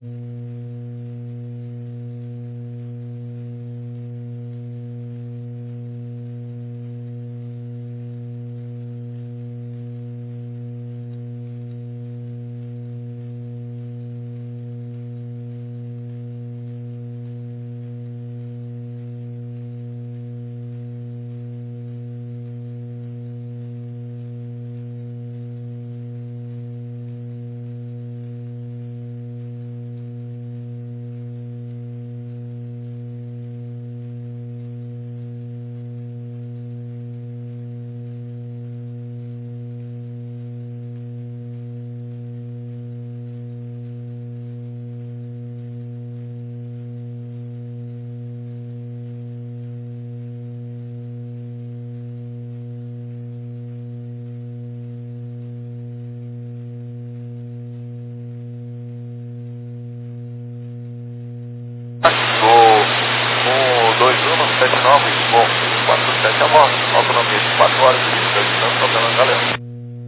O 2179, bom, 47 é uma autonomia de 4 horas e 22 minutos, tocando a galera.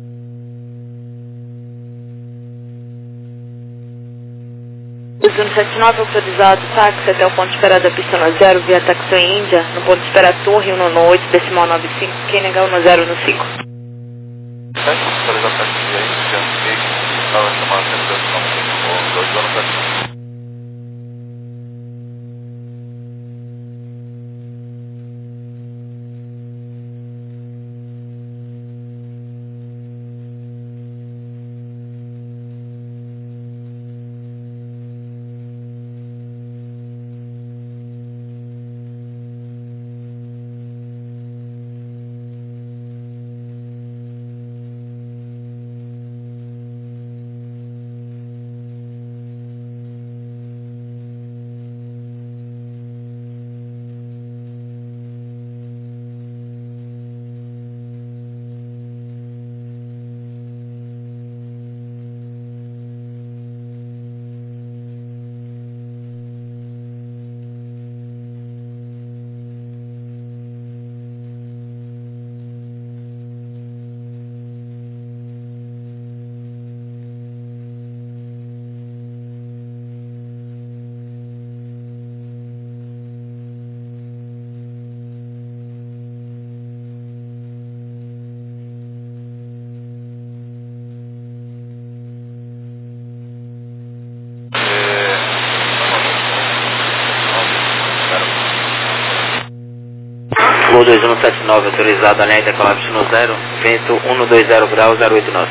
O 2179 autorizado, táxi até o ponto de espera da pista no 0, via táxi Índia, no ponto de espera Torre 198, decimal 95, quem negar o no 0 no 5. Autorizado táxi via Índia, estava chamado 2295, 2 anos. Voo 2179 autorizado, alerta colapso no 0, vento 120 graus, 08 nós.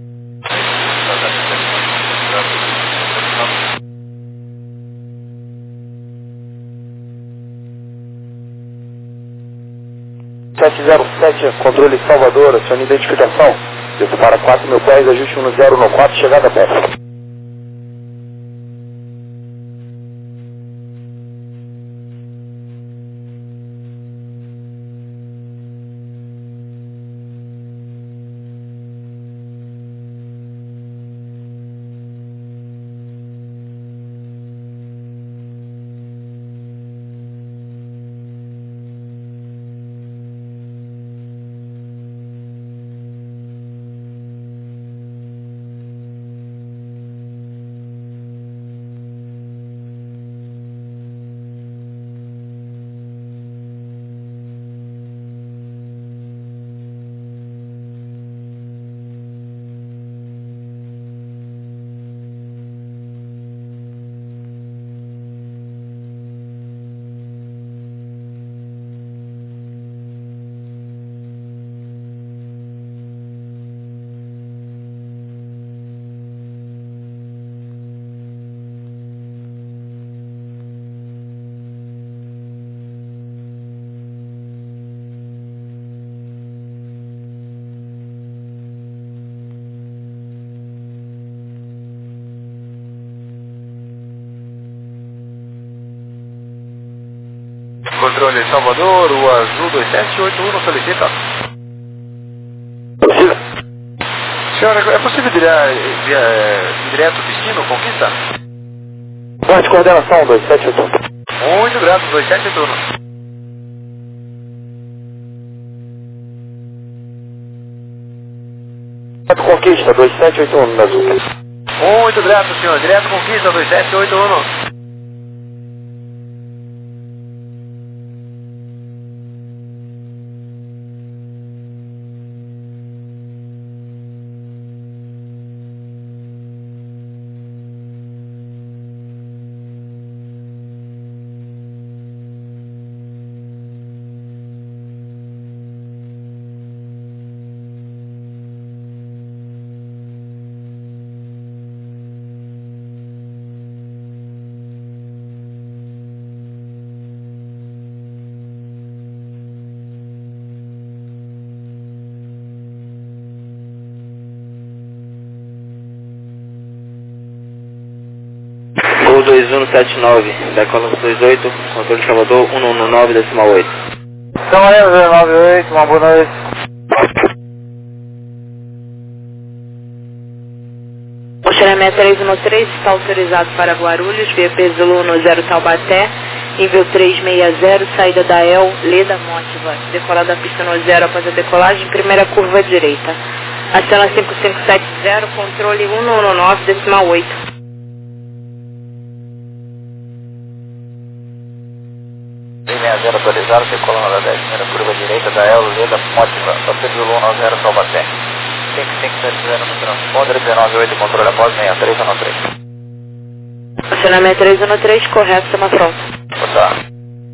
Controle Salvador, acione identificação. Desço para 4.000 pés, ajuste 1014, chegada perto. Controle Salvador, o azul 2781 solicita. Precisa? Senhora, é possível direto destino, Conquista? Ponte de coordenação 2781. Muito grato, 2781. Conquista 2781 no azul. Muito grato, senhor. Direto conquista 2781. Gol 2179, decola 28, controle de Salvador 119,8. Camarão 098, uma boa noite. Funcionamento 313 está autorizado para Guarulhos, VP Zulu no 0 Taubaté, nível 360, saída da El, Leda Mótiva, decolar da pista no 0 após a decolagem, primeira curva à direita. Aciona 5570, controle 119,8. 360 autorizado, decolando da 10, primeira curva direita da El, Leda Mótiva, VP Zulu no 0 Taubaté. 5570 no transponder, 198, controle após 6313. Funcionamento 313, correto, estamos pronto. Boa.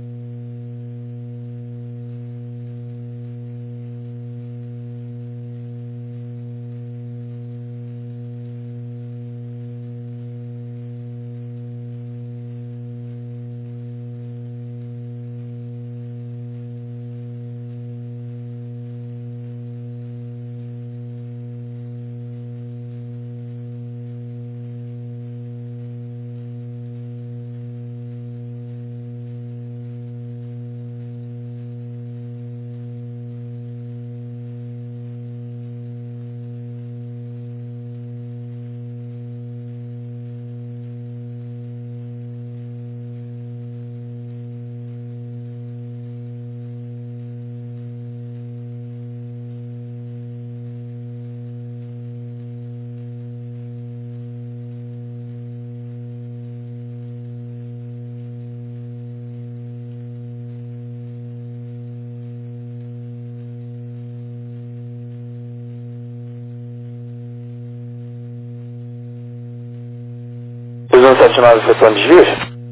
Os 179 efetuando desvios?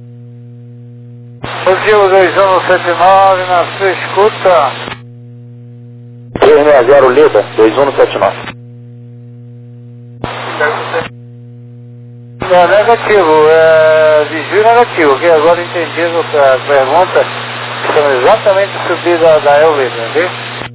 Positivo 2179 na sua escuta. 360 Leda, 2179. Não, negativo, desvio negativo, que agora entendi a pergunta. Estamos exatamente subida da El Leda, entendeu?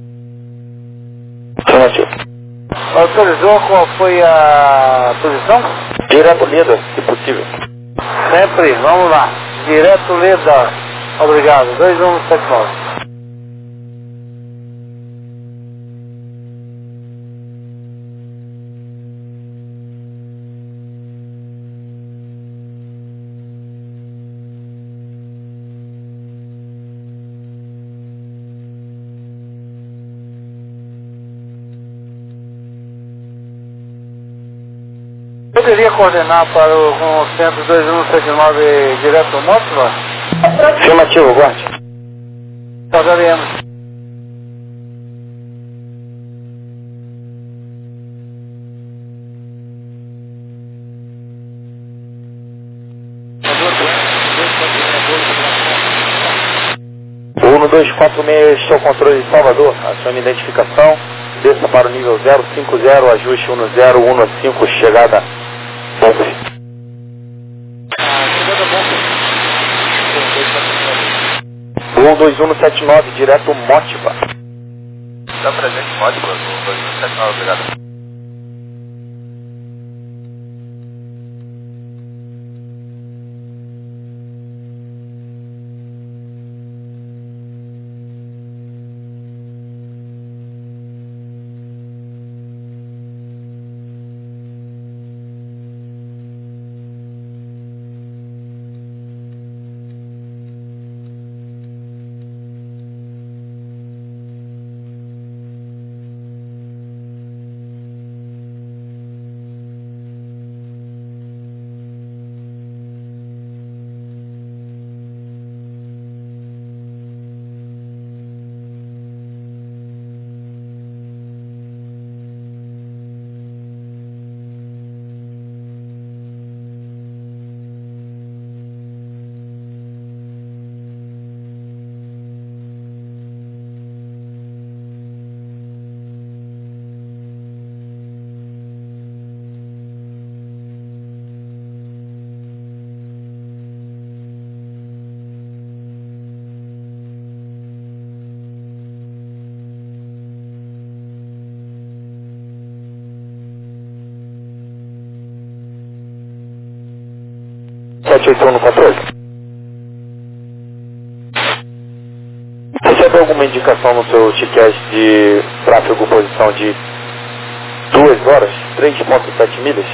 Afirmativo. Autorizou qual foi a posição? Direto Leda, se possível. Sempre, vamos lá. Direto Leda. Obrigado, 2179. Poderia coordenar para o centro 2179 direto Mótiva? Afirmativo, guarde. Aguardaremos. O 1246, seu controle de Salvador, acione identificação, desça para o nível 050, ajuste 1015, chegada Bonfe. O 2179, direto Mótiva. Está presente, Mótiva, o 2179, obrigado. 781 no controle. Recebe alguma indicação no seu ticket de tráfego posição de 2 horas, 3,7 milhas?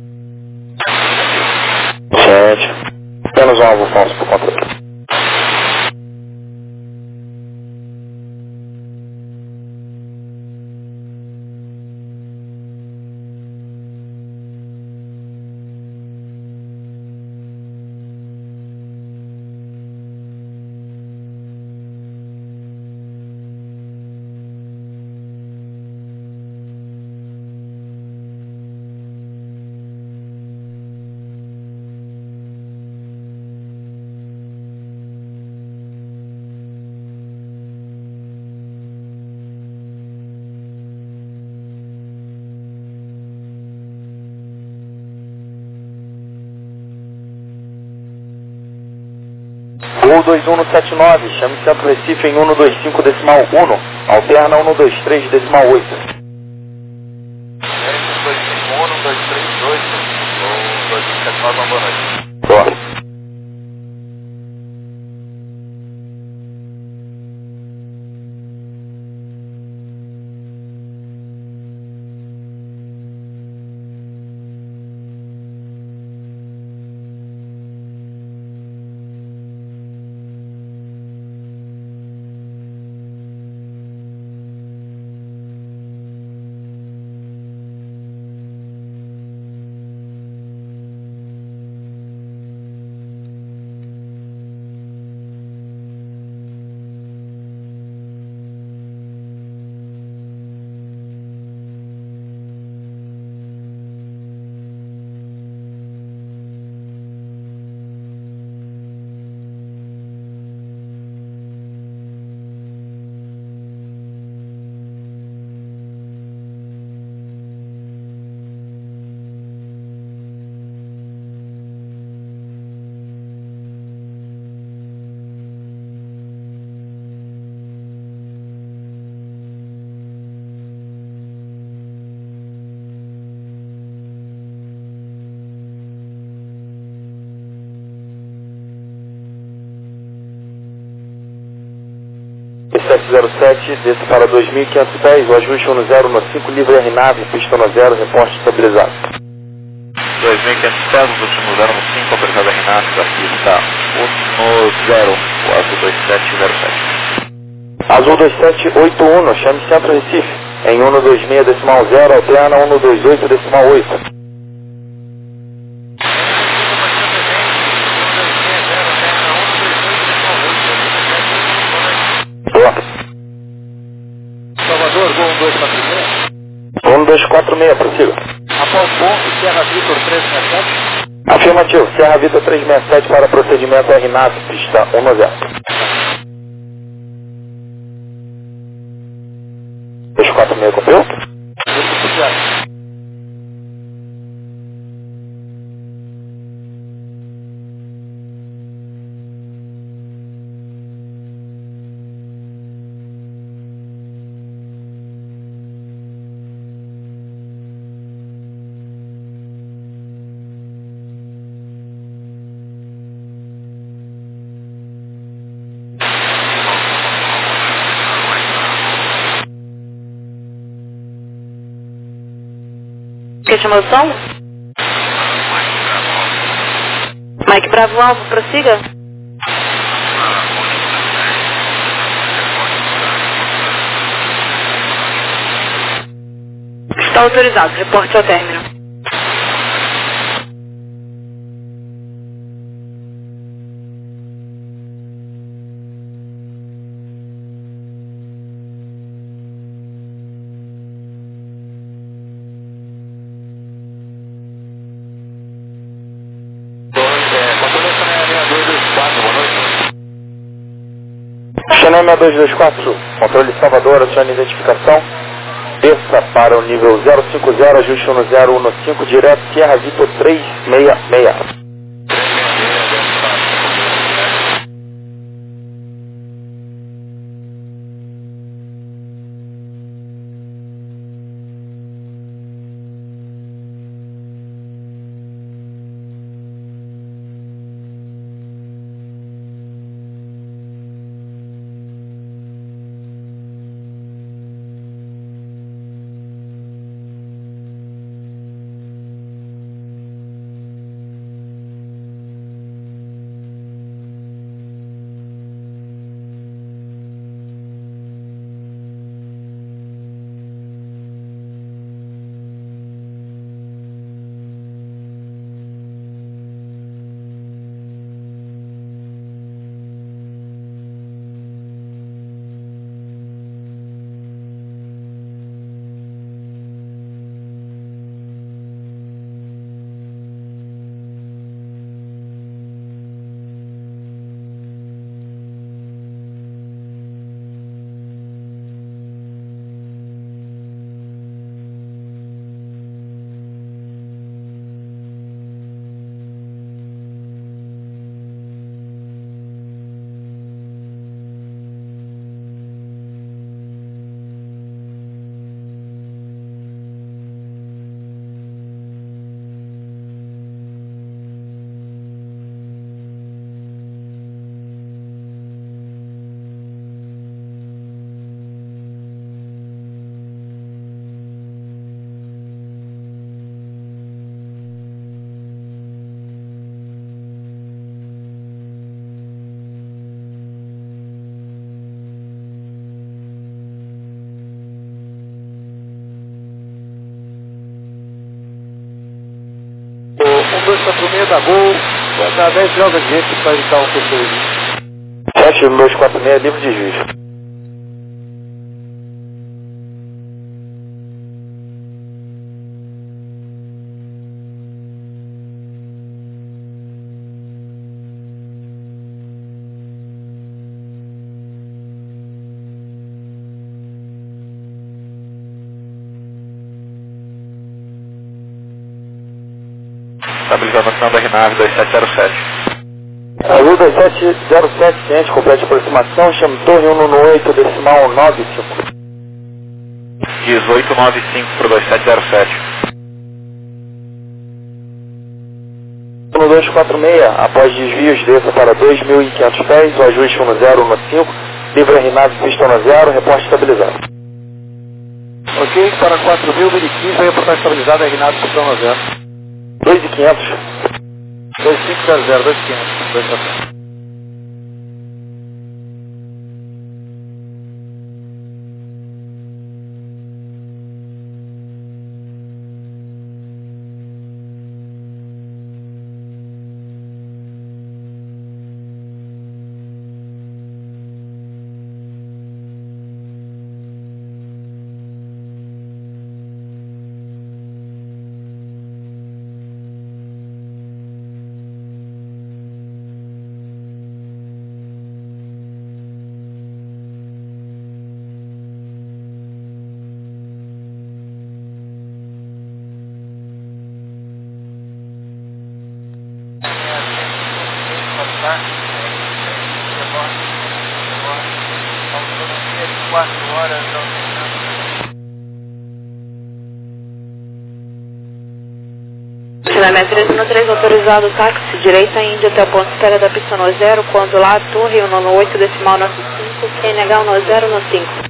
Gente, apenas um alvo falso para o controle. Gol 2179, chame Centro Recife em 125 decimal 1, alterna 123 decimal 8. 125 1232, ou 2179, uma boa noite. Boa. E707, desça para 2.500 pés, o ajuste 1015, livre RNAV, pista no 0, reporte estabilizado. 2.500 pés, último 0 no 5, autorizado RNAV, aqui está 1 0, o azul 2707. Azul 2781, chame Centro Recife, em 126 decimal 0, alterna 128 decimal 8. Salvador, gol 1246. 1246, prossiga. Após ponto, Serra Vitor 367. Afirmativo, Serra Vitor 367 para procedimento RNAV, pista 10. 246, cumpriu? Quer chamar o som? Mike Bravo Alvo, prossiga. Está autorizado, reporte ao término. Channel 6224, controle de Salvador, acione identificação, desça para o nível 050, ajuste 1015, direto Sierra Vitor 366. 246 da Gol, vai dar 10 jogos de gente para evitar um terceiro. 7246, livre de juiz. Estabilização da RNAV 2707. Azul 2707, ciente, complete aproximação, chame torre 118, decimal 95. 1895 para 2707. 1246, após desvios, desça para 2.500 pés, o ajuste 1015, livre RNAV pista 10, reporte estabilizado. Ok, para 4.015, vai reportar estabilizado, RNAV pista 10. 2.500. 2500, 2500, 2%. Estacionamento 313, autorizado táxi, direita Índia até o ponto de espera da pista 0, quando lá, torre 198, decimal 95, QNH 1095.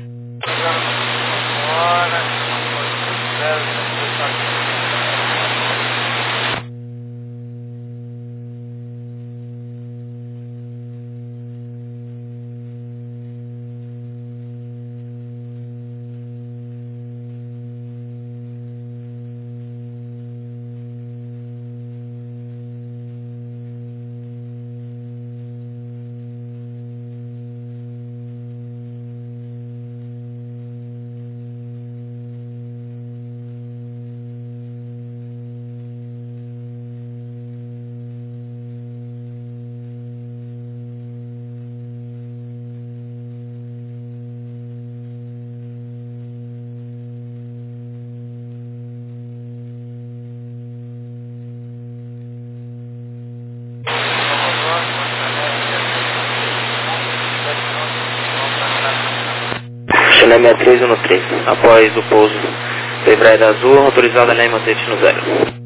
Chileme 313, após o pouso da Embraer Azul, autorizada a Lema destino 0.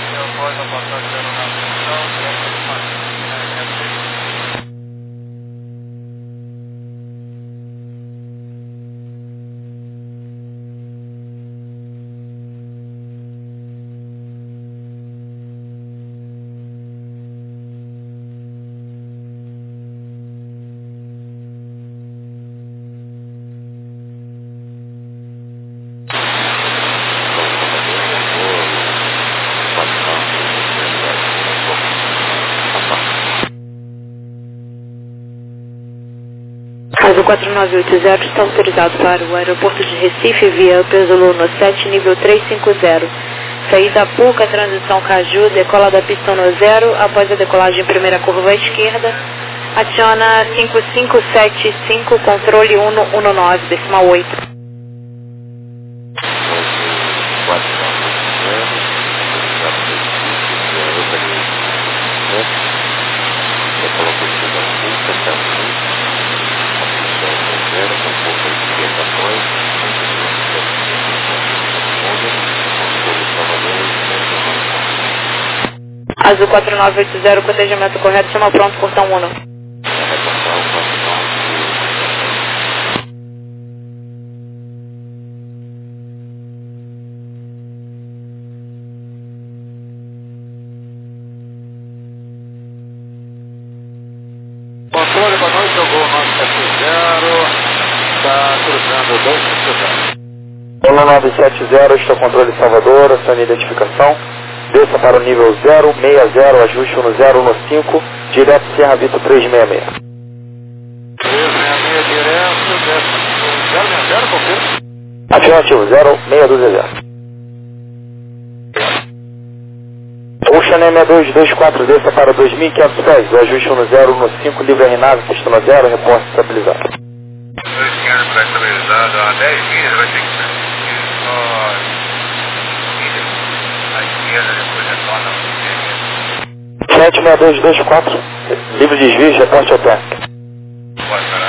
Caso 4980 está autorizado para o aeroporto de Recife via Pesolano 7, nível 350. Saída Puca, transição Caju, decola da pista 0, após a decolagem primeira curva à esquerda, aciona 5575, controle 119, decimal 8. Azul 4980, cotejamento correto, chama pronto, portão 1. Controle para nós, jogou 970, está cruzando 250. 1970, estou controle Salvador, acione identificação. desça para o nível 060, ajuste 1015, direto Serra Vitor 366. 366 direto, desce 060, confirma. Afirmativo, 0620. Ocean M224, desça para 2.500 pés, o ajuste 1015, livre RNAV, pista 0, reporte estabilizado. 2.500 para estabilizado, a 10 milhas vai ter que ser milhas à esquerda, depois retorna ao 76224, livre desvio, reporte ao pé. Pode parar.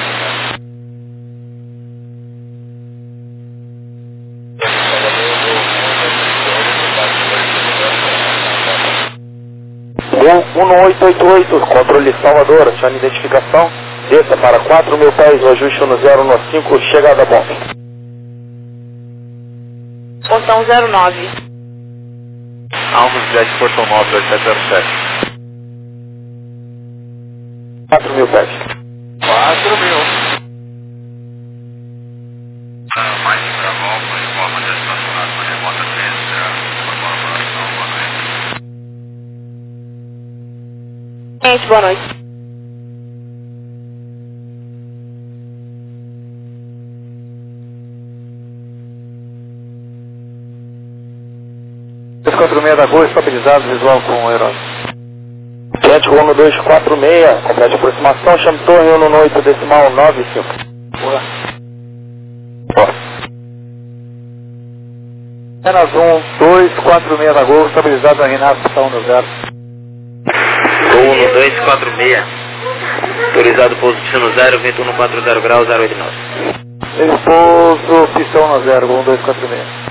1888, controle Salvador, acione identificação, desça para 4.000 pés, o ajuste 1015, chegada a ponte. Portão 09. Almos Jet Portão 9, 2707. 4.000 pés. 4.000. Mais para volta, informa de estacionado para remota 13, uma colaboração, boa noite. Gente, boa noite. da Gol, estabilizado, visual com o aeródromo. Atlético 1246, complete aproximação, chame torre 1 decimal 95. Boa. Ó. Apenas 1246 da Gol, estabilizado na Renato, está 1 no 0. Gol 1246. Autorizado pouso destino 0, vento 140 graus, 089. Pouso, pistão no 0, Gol 1246.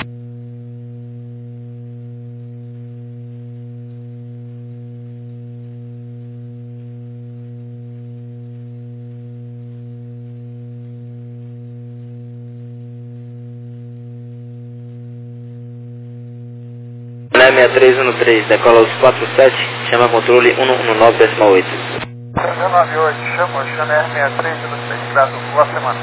Né 6313, decola os 47, chama controle 119 decimal 8. 198, chama o Chanel 63 no 6 graus, boa semana.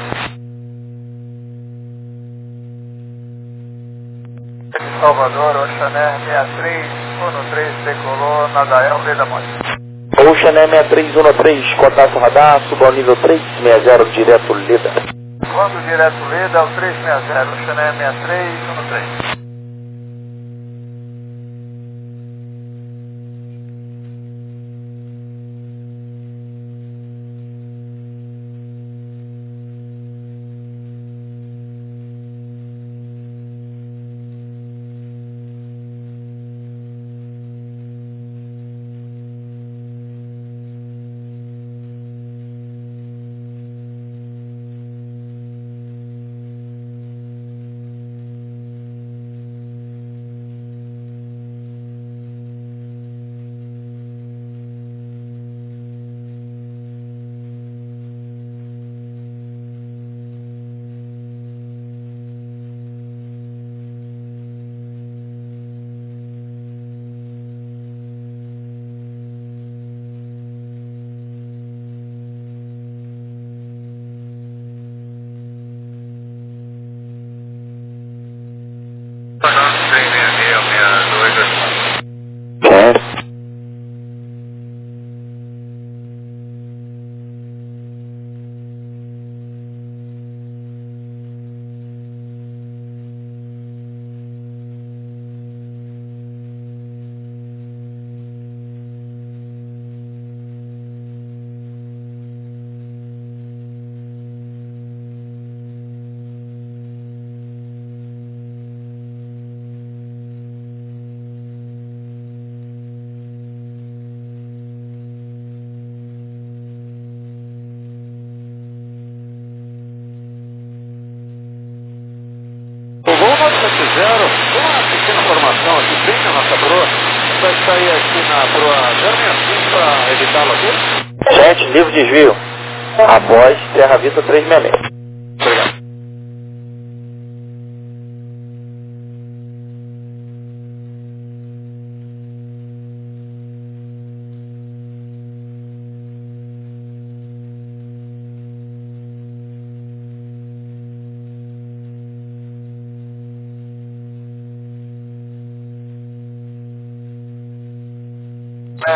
Salvador, o Chanel 6313 decolou na Dael Leda Monte. Ocean M6313, contato radar, suba ao nível 360, direto Leda. Quando direto Leda, o 360, o Chanel 6313. Uma pequena formação aqui, bem na nossa proa. Vai sair aqui na proa 065 para evitá-lo aqui? Gente, livre desvio. Após Terra Vitor 366. Obrigado.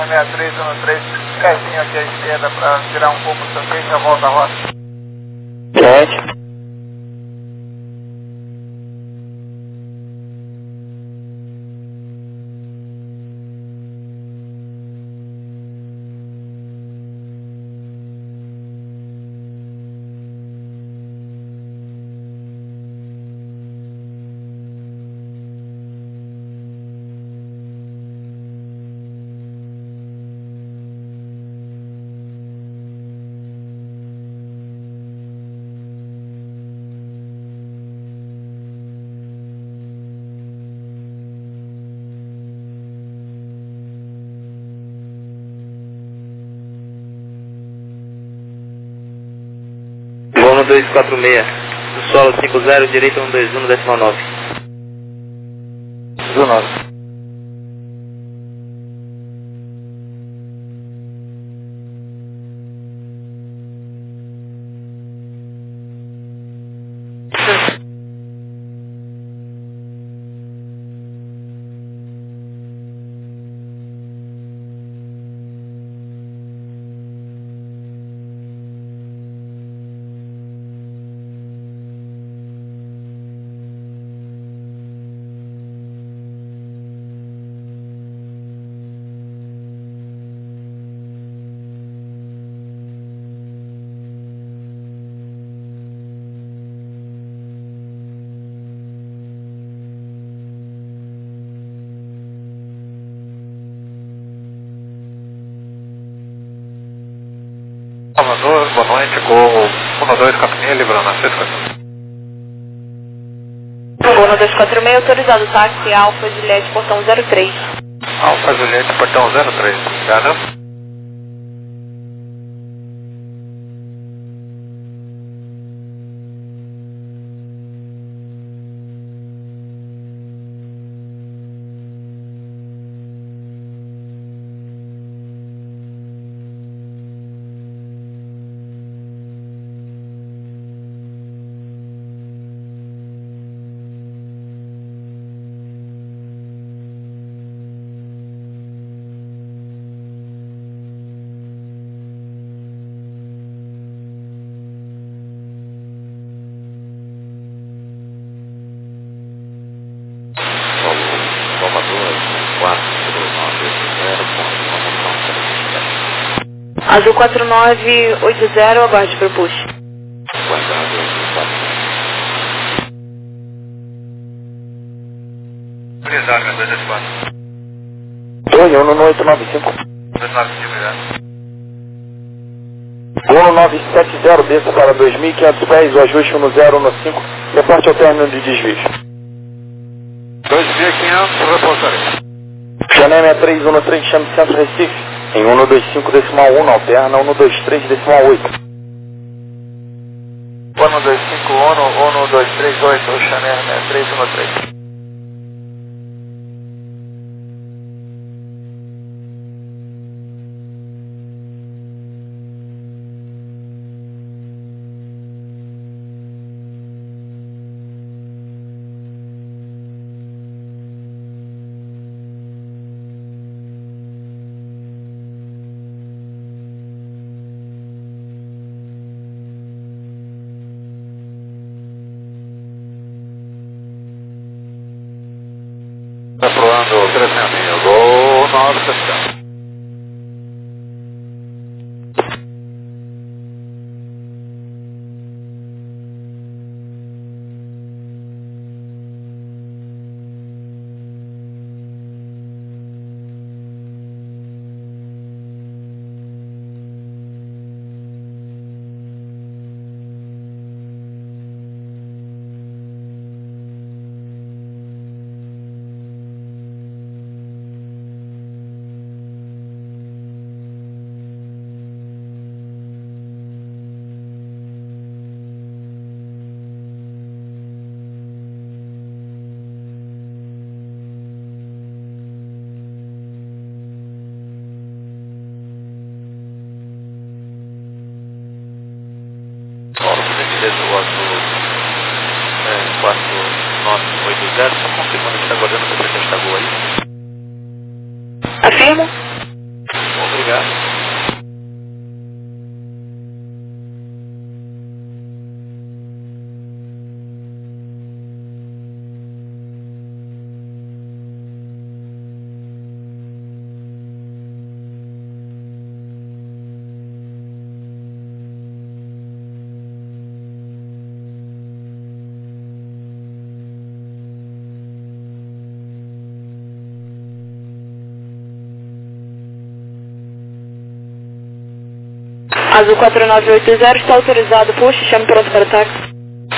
6313, casinho aqui à esquerda para tirar um pouco o seu e já volta a rota. Gente. Voo no 246, do solo 50, direita 121, decimal 9. 19. Salvador, boa noite, Gol 12 Capinha, livrando a Francisco. Gol no 246, autorizado táxi Alfa Juliette, portão 03. Alfa Juliette, portão 03, obrigado. Azul 4980, aguarde para o push. Autorizado, 224. Oi, 1895. 295, obrigado. Gol 970, desça para 2.500 pés, o ajuste 1015, reporte ao término de desvio. 2.500, reportarei. Janema 313, chame Centro Recife, em 125 decimal 1, alterna 123 decimal 8. 1251, 1238, o Chanel 6313. Aprovando 300, Gol 970. o azul 4980, só confirmando que está aguardando para você testar a Gol aí. Afirmo. Azul 4980 está autorizado, puxa, chame pronto para o táxi.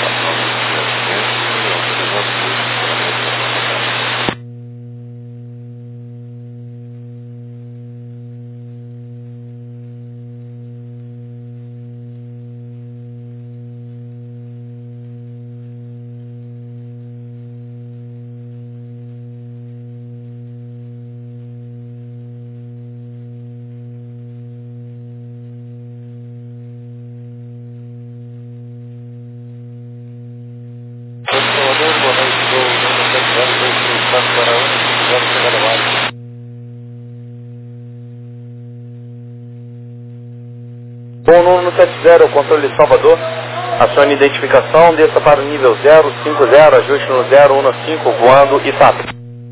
Voo 170, controle de Salvador, acione identificação, desça para o nível 050, ajuste no 015, voando Itata.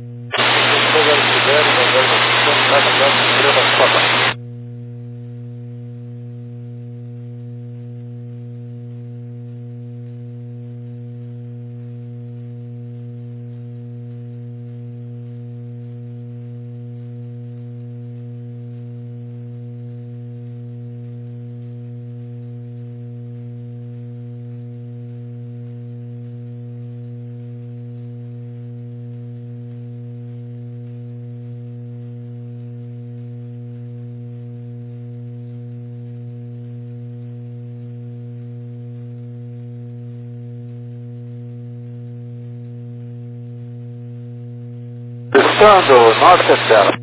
Testando, 970.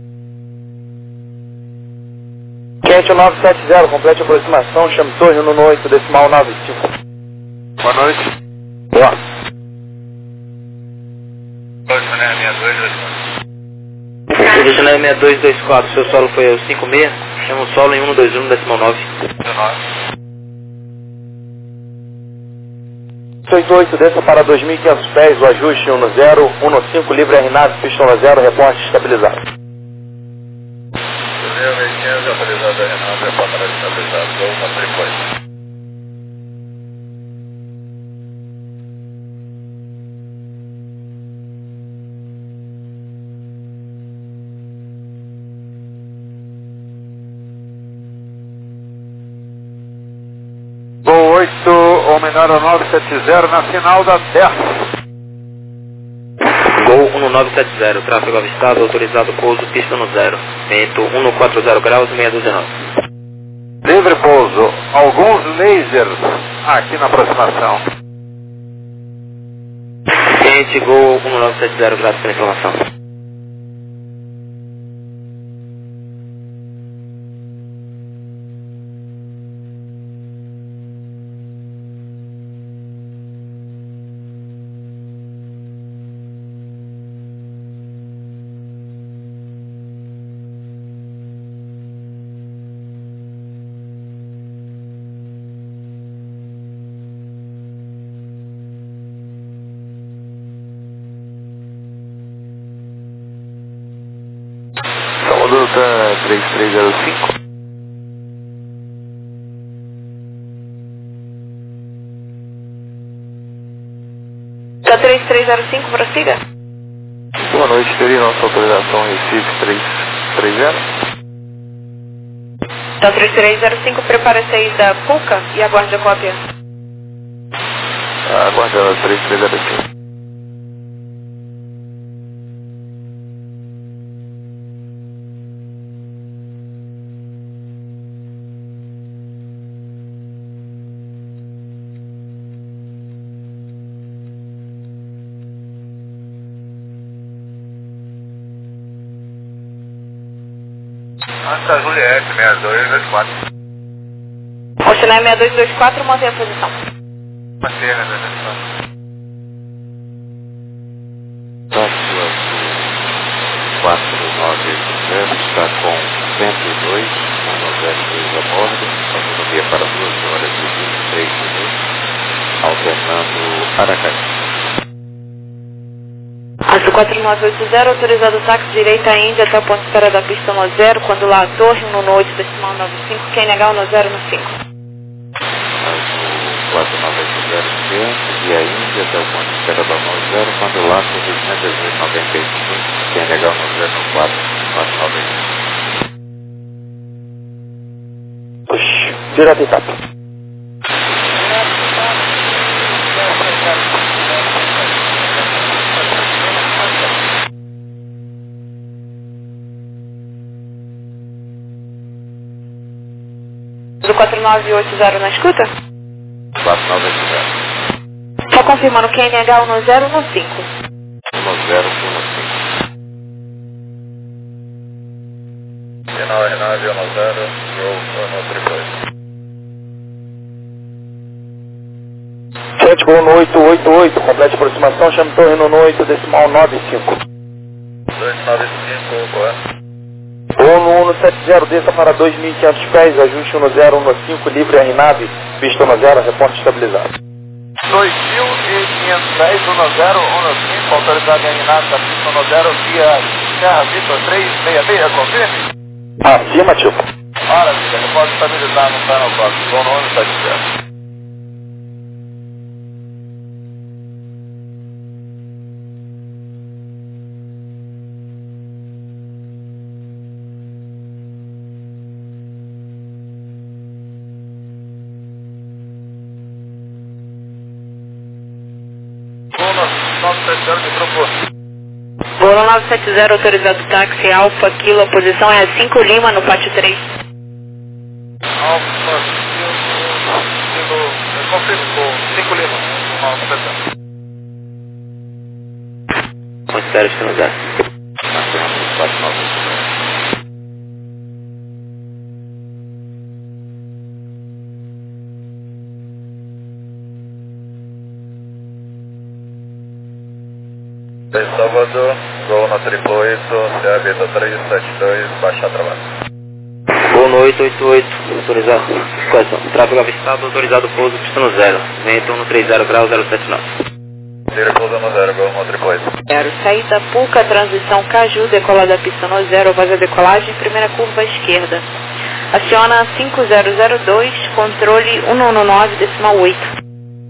Quente 970, complete a aproximação, chame torre 118, decimal 95. Boa noite. Boa. 6224, seu solo foi o 56, chama o solo em 121, decimal 9. 88, desça para 2.500 pés, o ajuste 1015, livre RNAV, pista 0, reporte estabilizado. 2.500, autorizado a RNAV, reporte estabilizado, voo para frequência. Voo 8, ou menor ao 970, na final da 10. Gol 1970, tráfego avistado, autorizado pouso, pista no 0. Vento 140 graus, 619. Livre pouso. Alguns lasers aqui na aproximação. Quente, Gol 1970, graças pela informação. Salvador está 3305. Tá 3305, prossiga. Boa noite, teria nossa autorização Recife 330. Tá 3305, prepara-se aí da PUCA e aguarde a cópia. Aguardando 3305. Santa Juliette, 6224. Oceanária 6224, mantém a posição. Mantenha a posição. Táxi 4980 está com 102, 102 a bordo, autonomia para 2 horas e 23 minutos, alternando Aracaju. Azul 4980, autorizado o táxi direita à Índia até o ponto de espera da pista no 0, quando lá a torre, 118, decimal 95, QNH no 0 no 5. Azul 4980 e a Índia até o ponto de espera da 90, quando lá a torre 11895, QNH no 0 no 4, 995. Direto em etapa. Do 4980 na escuta? 4980. Só confirmando QNH 1015. 1015. Final Renave 10, Gol 138. Frente Gol no 888, complete aproximação, chame torre no 8, decimal 95. 295, correto. Gol no 170, desça para 2.500 pés, ajuste 1015, livre RNAV, pista 10, reporte estabilizado. 2.500 pés, 1015, autorizado em RNAV da pista 10, via Serra Vitor 366, confirme? Afirmativo. Maravilha, reporte estabilizado no Final Box, Gol no 170. Gol 970, autorizado táxi Alfa Kilo, a posição é 5 Lima no pátio 3. Alfa Kilo, confirme, Gol 5 Lima, 970. Considere que não dá. Marcamos 4980. Salvador, Gol no 888, CA Vitor 372, baixar trabalho. Gol no 888, autorizado. Tráfego avistado, autorizado pouso, pista no 0. Vento 130 graus 079. Tira pouso no 0, Gol no 888. Saída Puca, transição Caju, decolada pista no 0, faz a decolagem, primeira curva à esquerda. Aciona 5002, controle 119,8.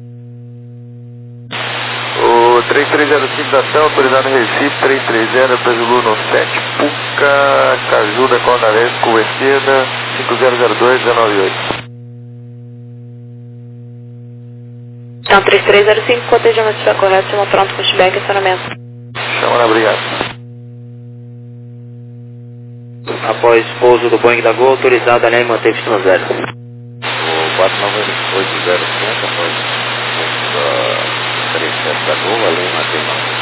O 3305 da ação, autorizado em Recife, 330, Zulu no 7, Puca, Caju, decola leste, curva esquerda, 5002, 198. Então, 3305, cotejamento está correto, chama pronto, pushback, acionamento. Chama na brigada. Após pouso do Boeing da Gol, autorizado a linha manter pista no 0. O 49880, após pouso da 37 da Gol, a linha mantém 9.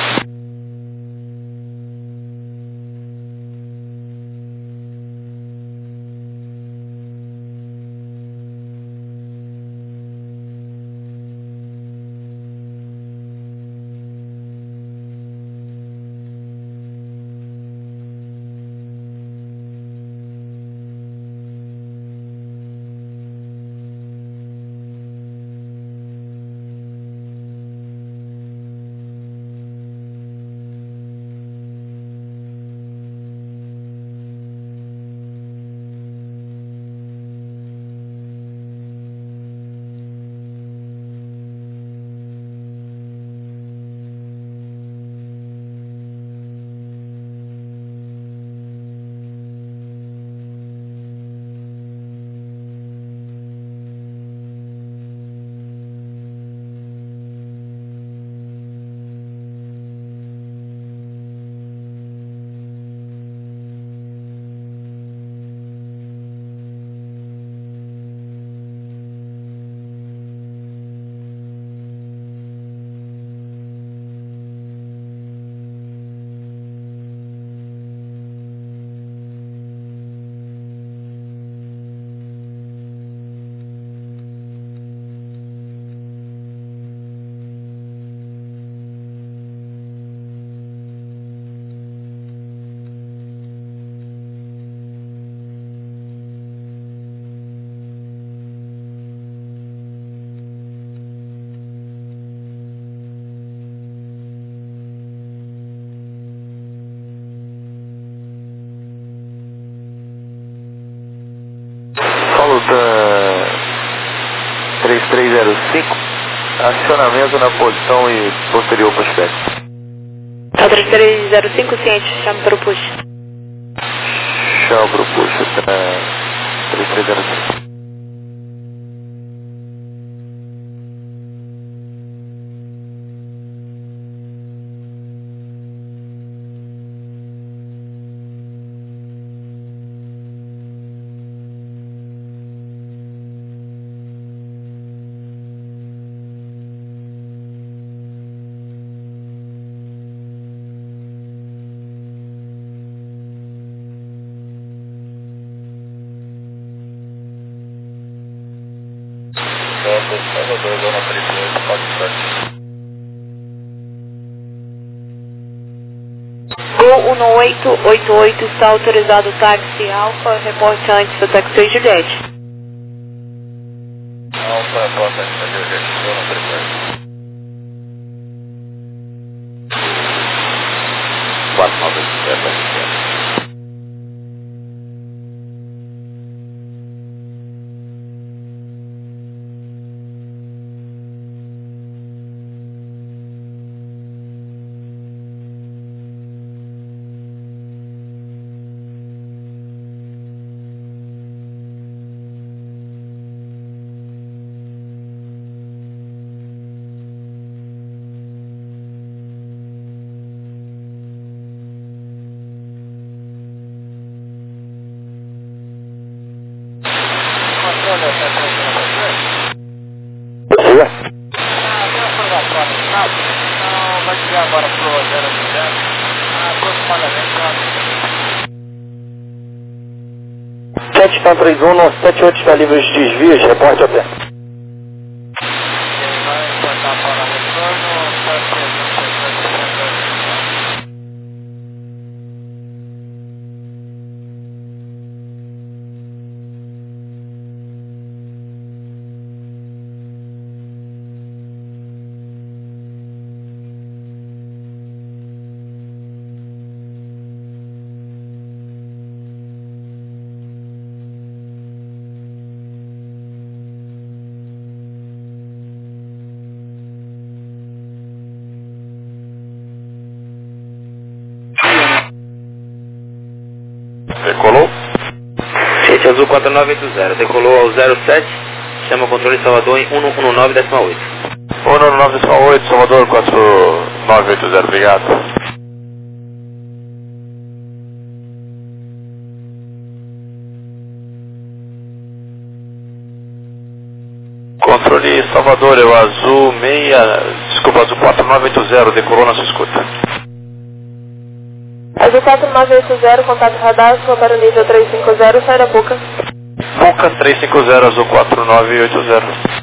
Luta 3305, acionamento na posição e posterior pushback. Então, 3305, ciente, chama para o push. Chama para o push, 3305. Julieta, Salvador, zona 38, pode ser. Gol 1888 está autorizado o táxi Alfa, reporte antes do táxi Juliette. Alfa, reporte antes do Juliette, zona 38. 4987. Siga. Não, vai tirar agora pro 080, aproximadamente 731, 78 está livre de desvios, reporte até. Ele vai botar para retorno, Decolou? Gente Azul 4980, decolou ao 07, chama o controle Salvador em 119,8. 119,8, Salvador 4980, obrigado. Controle Salvador, é o Azul 4980, decolou na sua escuta. Azul 4980, contato radar, para o nível 350, sai da boca. Boca 350, Azul 4980.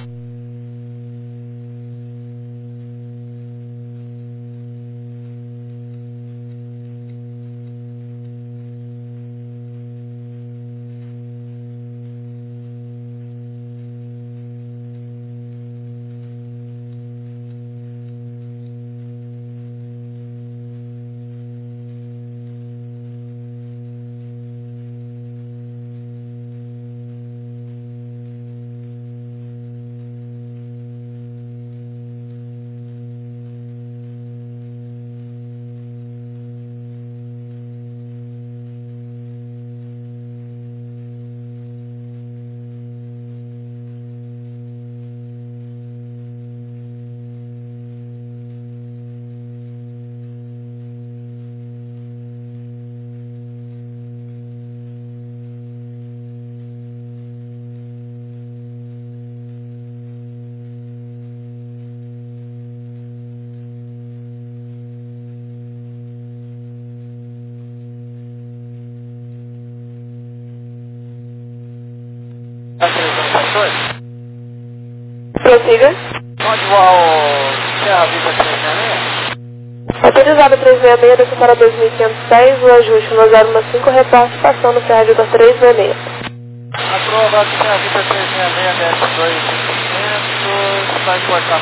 Prossiga. Onde voar o Serra Vista 366? Autorizado 366, desce para 2510, o ajuste no 015, reporte passando Serra Vista 366. Aprovado Serra Vista 366, desce 2500, vai cortar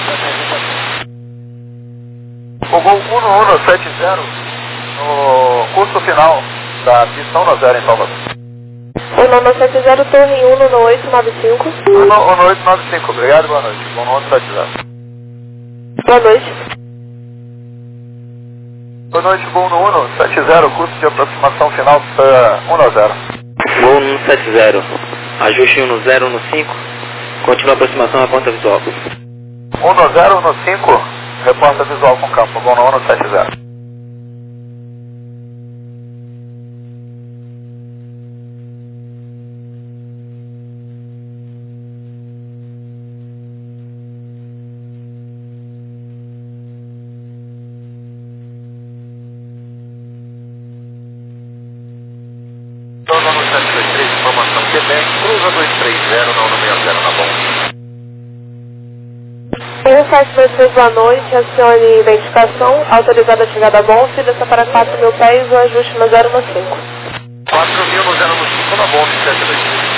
366, O Gol 1170 no curso final da missão na zero em Salvador. O 970, torre 1 no 895. 1895, obrigado, boa noite. Gol 1170. Boa noite. Boa noite, Gol 170, curso de aproximação final 1-0. Gol 170, ajuste 1015, continua a aproximação à ponta visual. 1015, reporta visual com campo, Gol 170. Então, 723, informação Quebec, cruza 230, não no 60 na bomba. 1726, boa noite, acione identificação, autorizada a chegada a Bonfim, desça para 4.000 pés, o ajuste no 015. 4.000 no 015 na Bonfim, 726.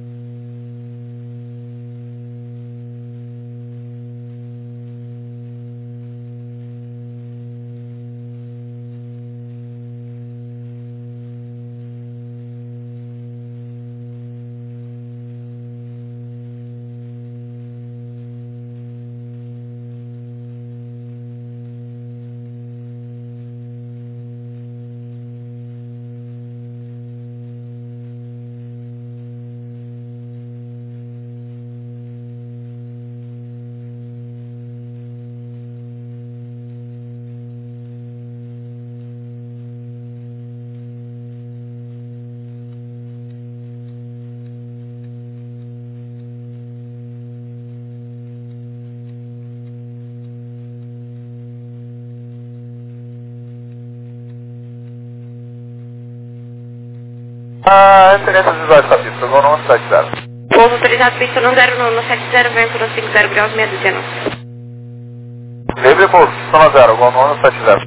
Referência visual da pista, vou no 70. Pouso autorizado pista no 070, vento no 50 graus, meia dezena. Livre pouso, no 0, vou no 70.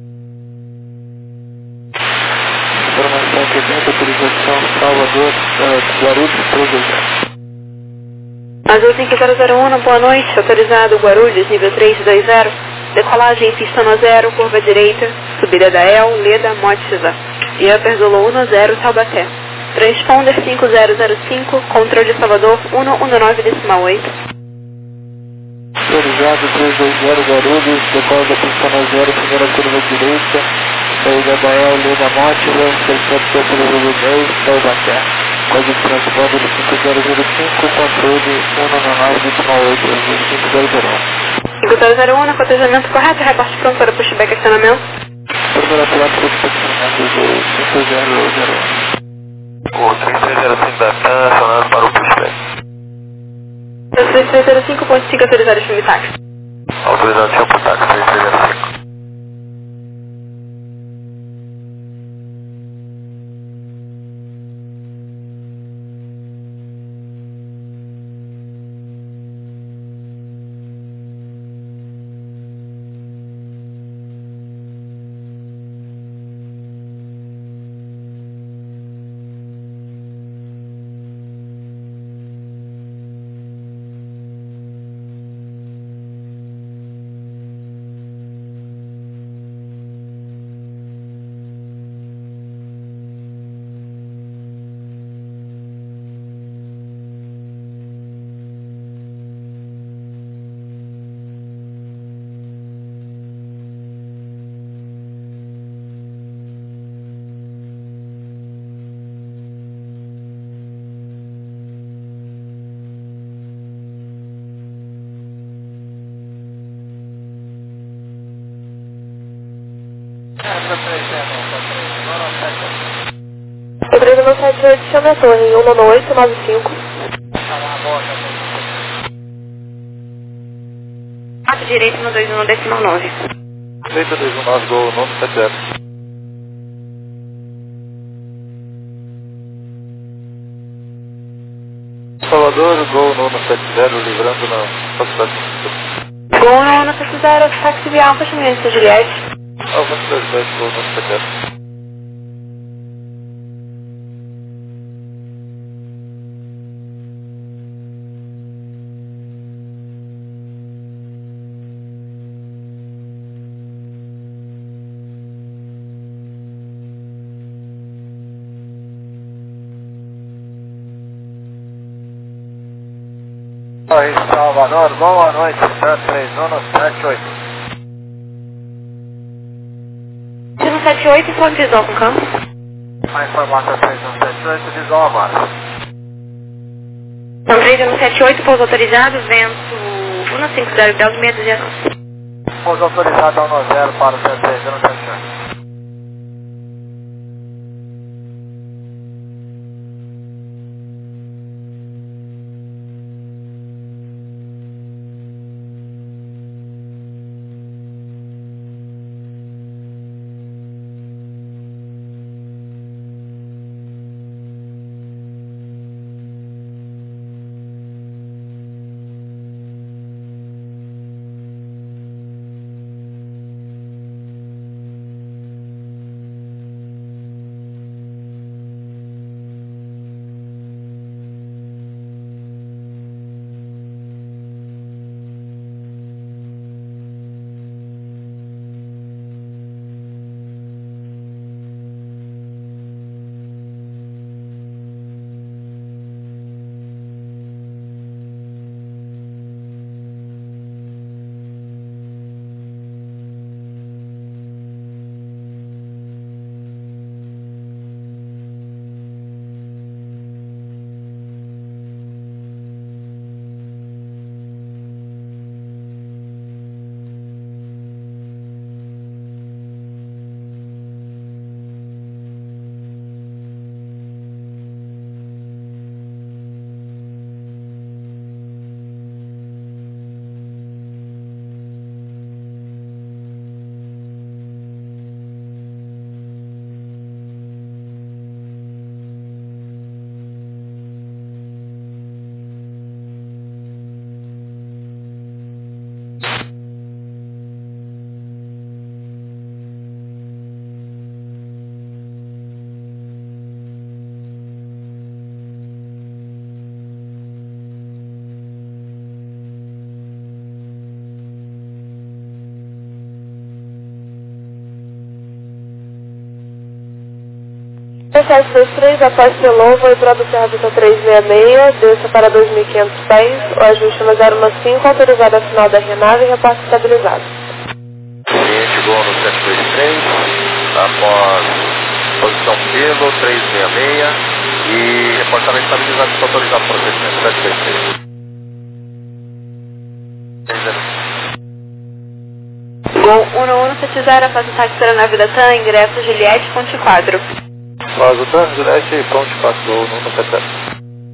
Informação 80, autorização Salvador, Guarulhos, 320. Azul 5001, boa noite, autorizado Guarulhos, nível 320, decolagem pista no 0, curva direita, subida da El, Leda, Motiva, e upper Zulu 10, Taubaté. Transponder 5005, controle Salvador 119,8. Autorizado 320 Guarulhos, decola da pista no 0, primeira curva direita, saída da El, Leda, Motiva, 610, Taubaté. Código de transponder 5005, controle 119,8, 5001, cotejamento correto, reporte pronto para pushback acionamento. Primeira prática de estacionamento do 5001. O 3305 da TAM acionado para o pushback. 3305.5 autorizado filme táxi. Autorizado chão por táxi, 3305. O 3178 chama a torre, 19895. Ato direito no 21,9. Feita 219, gol, nome 70. Salvador, gol, nono 70, livrando na passagem. Gol no 70, táxi via Alfa, Juliette, Juliette. Alguns 210, gol, nono 70. Oi, Salvador, boa noite, TAM 3178. 3178, ponto visual com campo. A informação 3178, visual agora. 3178, pouso autorizado, vento 150 graus, meia dezena. Pouso autorizado ao 90 para o 73, 723, após Pelovo, entrada Serra Vista 366, desça para 2.500 pés, o ajuste no 015, autorizado a final da renave e reporte estabilizado. Cliente Gol no 723, após posição Pelo 366 e reportamento estabilizado, está autorizado para o procedimento 723. Gol 1170, após o táxi para a nave da TAM, ingresso Juliette, ponte 4. Após o TAM, Juliette, ponte 4, Gol 1170.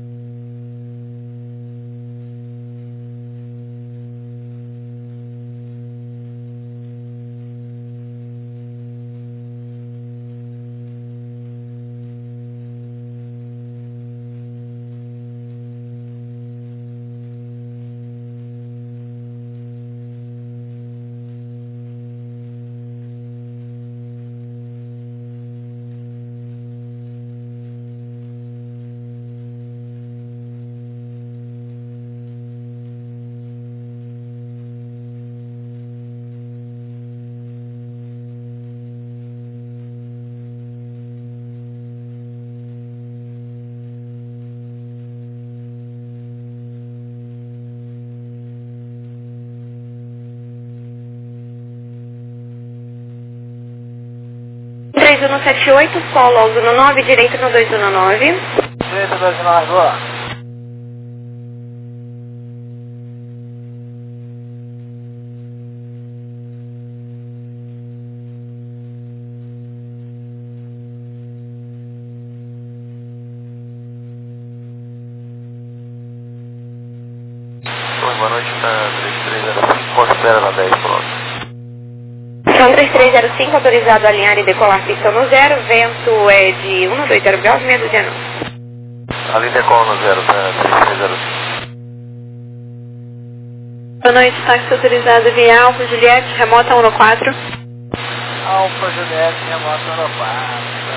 Três 178, solo ao 19, direito no 219. Direito 219, boa. Oi, boa noite, tá 3305, considera na 10, pronto. São 3305, autorizado a alinhar e decolar pista no 0, vento é de 120 graus, meia dúzia não. Ali decola no 0, tá 3305. Boa noite, táxi autorizado via Alfa Juliette, remota 14. Alfa Juliette, remota 14.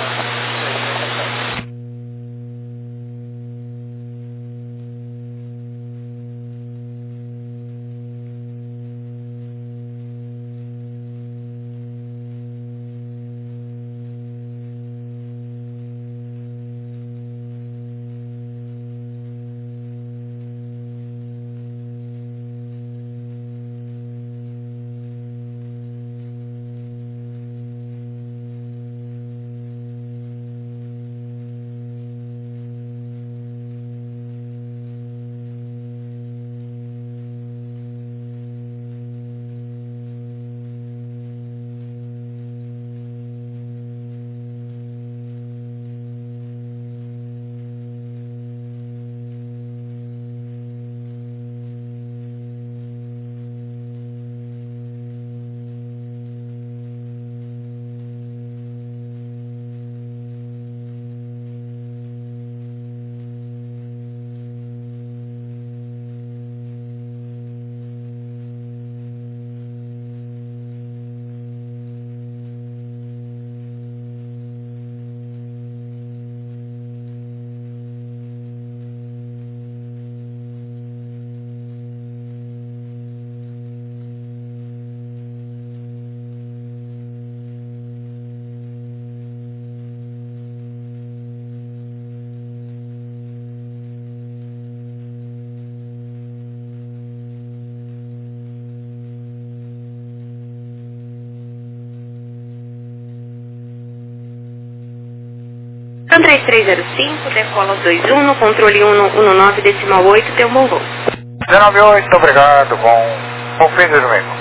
São 3305, decola 21, no controle 119, decimal 8, tem um bom voo. 198, obrigado, bom fim de domingo.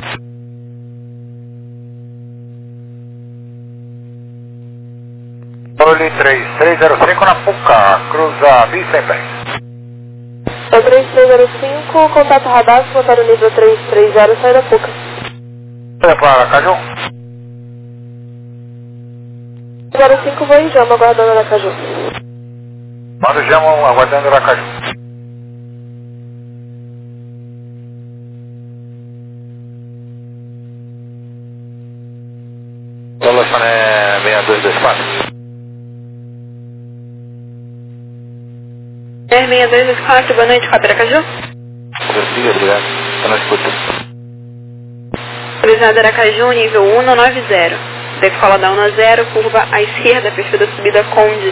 Controle 3305 na Puca, cruza 1.100 pés. É 3305, contato radar, motor nível 330, sai da Puca. Olha para Aracaju. 05, vou em Jama, aguardando Aracaju. Manda o Jama, aguardando Aracaju. Telefone é 6224. 6224, boa noite, Quatro Aracaju. Obrigado. Tá na escuta. Autorizado Aracaju, nível 190. Decola da 10, curva à esquerda, perfil da subida Conde.